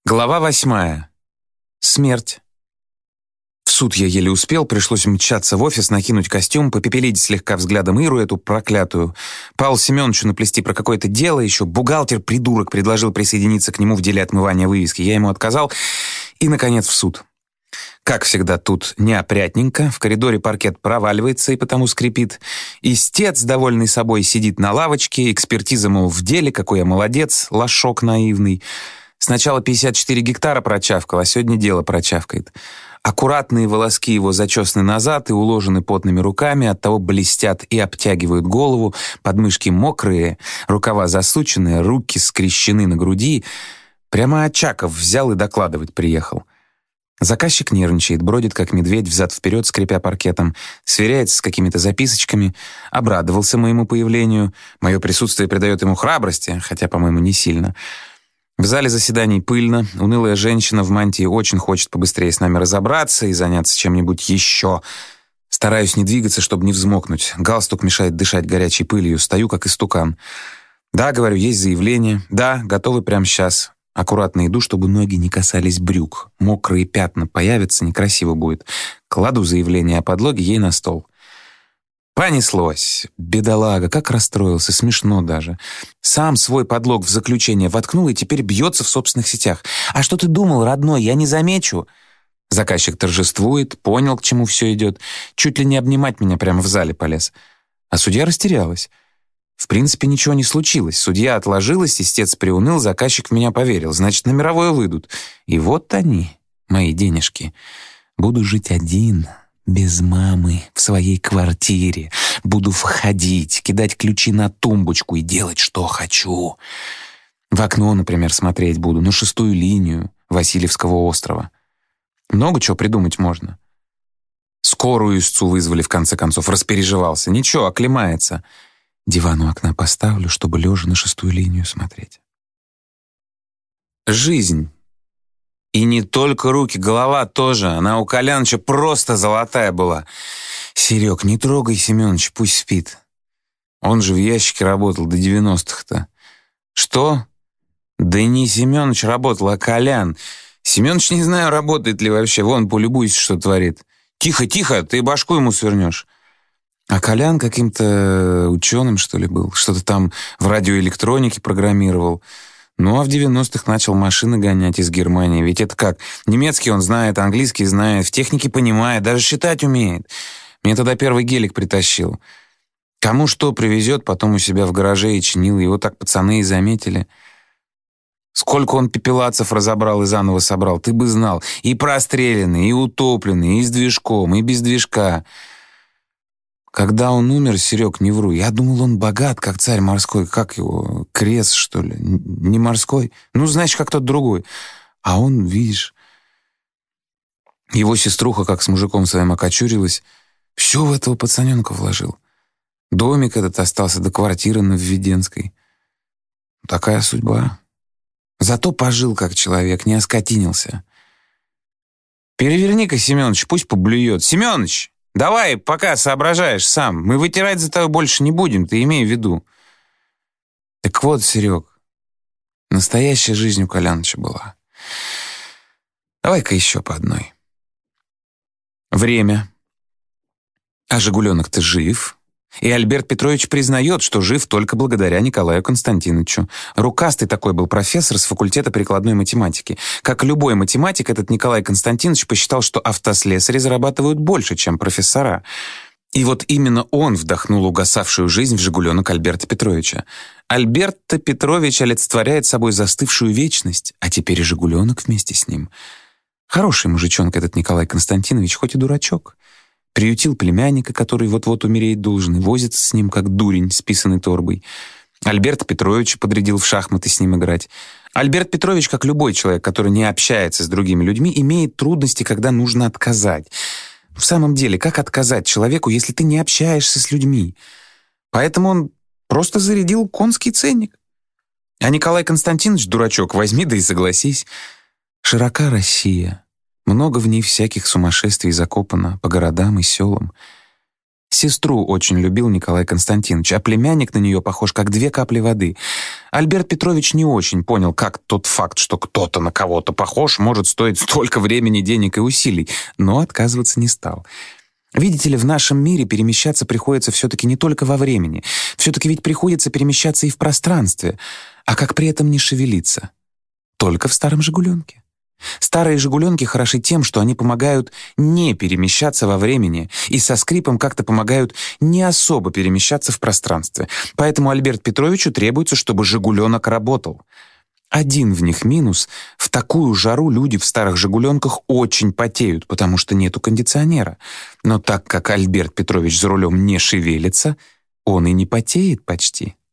Глава 8. Смерть. В суд я еле успел, пришлось мчаться в офис, накинуть костюм, попепелить слегка взглядом Иру, эту проклятую. Павлу Семеновичу наплести про какое-то дело, еще бухгалтер-придурок предложил присоединиться к нему в деле отмывания вывески. Я ему отказал. И, наконец, в суд. Как всегда, тут неопрятненько, в коридоре паркет проваливается и потому скрипит. Истец, довольный собой, сидит на лавочке, экспертиза, мол, в деле, какой я молодец, лошок наивный. Сначала 54 гектара прочавкал, а сегодня дело прочавкает. Аккуратные волоски его зачесаны назад и уложены потными руками, оттого блестят и обтягивают голову, подмышки мокрые, рукава засученные, руки скрещены на груди. Прямо Очаков взял и докладывать приехал. Заказчик нервничает, бродит, как медведь, взад-вперед, скрипя паркетом, сверяется с какими-то записочками, обрадовался моему появлению. Мое присутствие придает ему храбрости, хотя, по-моему, не сильно. В зале заседаний пыльно, унылая женщина в мантии очень хочет побыстрее с нами разобраться и заняться чем-нибудь еще. Стараюсь не двигаться, чтобы не взмокнуть. Галстук мешает дышать горячей пылью, стою как истукан. Да, говорю, есть заявление. Да, готовы прямо сейчас. Аккуратно иду, чтобы ноги не касались брюк. Мокрые пятна появятся, некрасиво будет. Кладу заявление о подлоге ей на стол. Понеслось. Бедолага, как расстроился, смешно даже. Сам свой подлог в заключение воткнул и теперь бьется в собственных сетях. «А что ты думал, родной, я не замечу?» Заказчик торжествует, понял, к чему все идет. Чуть ли не обнимать меня прямо в зале полез. А судья растерялась. В принципе, ничего не случилось. Судья отложилась, истец приуныл, заказчик в меня поверил. Значит, на мировое выйдут. И вот они, мои денежки. Буду жить один, без мамы, в своей квартире. Буду входить, кидать ключи на тумбочку и делать, что хочу. В окно, например, смотреть буду, на 6-ю линию Васильевского острова. Много чего придумать можно. Скорую истцу вызвали, в конце концов, распереживался. Ничего, оклемается. Диван у окна поставлю, чтобы лежа на 6-ю линию смотреть. Жизнь. И не только руки, голова тоже. Она у Коляныча просто золотая была. Серег, не трогай Семёныч, пусть спит. Он же в ящике работал до 90-х-то. Что? Да не Семёныч работал, а Колян. Семёныч, не знаю, работает ли вообще. Вон, полюбуйся, что творит. Тихо, тихо, ты башку ему свернешь. А Колян каким-то ученым, что ли, был. Что-то там в радиоэлектронике программировал. Ну, а в 90-х начал машины гонять из Германии. Ведь это как? Немецкий он знает, английский знает, в технике понимает, даже считать умеет. Мне тогда первый гелик притащил. Кому что привезет, потом у себя в гараже и чинил. Его так пацаны и заметили. Сколько он пепелацев разобрал и заново собрал, ты бы знал. И простреленный, и утопленный, и с движком, и без движка. Когда он умер, Серег, не вру, я думал, он богат, как царь морской. Как его? Крес, что ли? Не морской? Ну, значит, как тот другой. А он, видишь, его сеструха, как с мужиком своим окочурилась, все в этого пацаненка вложил. Домик этот остался до квартиры на Введенской. Такая судьба. Зато пожил как человек, не оскотинился. Переверни-ка, Семёныч, пусть поблюет. Семёныч! Давай, пока соображаешь сам. Мы вытирать за тобой больше не будем, ты имей в виду. Так вот, Серег, настоящая жизнь у Коляныча была. Давай-ка еще по одной. Время. А Жигуленок-то жив. И Альберт Петрович признает, что жив только благодаря Николаю Константиновичу. Рукастый такой был профессор с факультета прикладной математики. Как любой математик, этот Николай Константинович посчитал, что автослесари зарабатывают больше, чем профессора. И вот именно он вдохнул угасавшую жизнь в «Жигуленок» Альберта Петровича. Альберт Петрович олицетворяет собой застывшую вечность, а теперь и «Жигуленок» вместе с ним. Хороший мужичонка этот Николай Константинович, хоть и дурачок. Приютил племянника, который вот-вот умереть должен, и возится с ним, как дурень с писаной торбой. Альберта Петровича подрядил в шахматы с ним играть. Альберт Петрович, как любой человек, который не общается с другими людьми, имеет трудности, когда нужно отказать. В самом деле, как отказать человеку, если ты не общаешься с людьми? Поэтому он просто зарядил конский ценник. А Николай Константинович, дурачок, возьми да и согласись. Широка Россия. Много в ней всяких сумасшествий закопано по городам и селам. Сестру очень любил Николай Константинович, а племянник на нее похож, как 2 капли воды. Альберт Петрович не очень понял, как тот факт, что кто-то на кого-то похож, может стоить столько времени, денег и усилий, но отказываться не стал. Видите ли, в нашем мире перемещаться приходится все-таки не только во времени. Все-таки ведь приходится перемещаться и в пространстве. А как при этом не шевелиться? Только в старом «Жигуленке». Старые «Жигуленки» хороши тем, что они помогают не перемещаться во времени и со скрипом как-то помогают не особо перемещаться в пространстве. Поэтому Альберту Петровичу требуется, чтобы «Жигуленок» работал. Один в них минус — в такую жару люди в старых «Жигуленках» очень потеют, потому что нету кондиционера. Но так как Альберт Петрович за рулем не шевелится, он и не потеет почти.